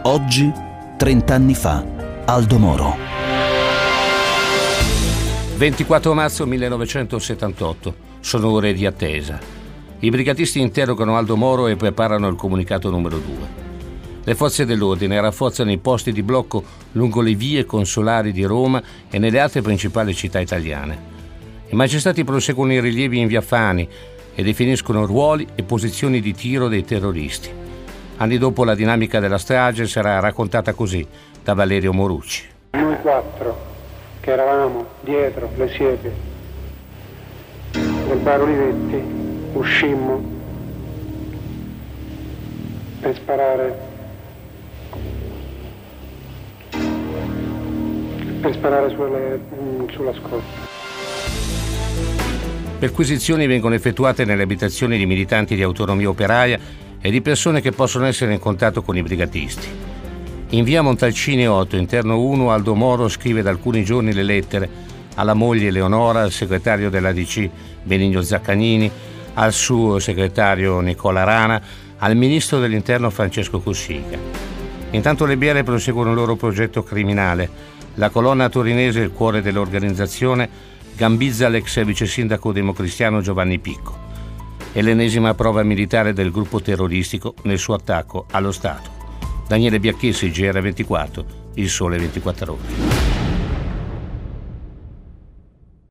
Oggi, 30 anni fa, Aldo Moro. 24 marzo 1978. Sono ore di attesa. I brigatisti interrogano Aldo Moro e preparano il comunicato numero 2. Le forze dell'ordine rafforzano i posti di blocco lungo le vie consolari di Roma e nelle altre principali città italiane. I magistrati proseguono i rilievi in via Fani e definiscono ruoli e posizioni di tiro dei terroristi. Anni dopo la dinamica della strage sarà raccontata così da Valerio Morucci. Noi 4 che eravamo dietro le siepi del bar Olivetti uscimmo per sparare sulla scorta. Perquisizioni vengono effettuate nelle abitazioni di militanti di Autonomia Operaia e di persone che possono essere in contatto con i brigatisti. In via Montalcini 8, interno 1, Aldo Moro scrive da alcuni giorni le lettere alla moglie Eleonora, al segretario dell'ADC Benigno Zaccagnini, al suo segretario Nicola Rana, al ministro dell'Interno Francesco Cossiga. Intanto le biere proseguono il loro progetto criminale. La colonna torinese, il cuore dell'organizzazione, gambizza l'ex vice sindaco democristiano Giovanni Picco. È l'ennesima prova militare del gruppo terroristico nel suo attacco allo Stato. Daniele Biacchessi, GR24, Il Sole 24 Ore.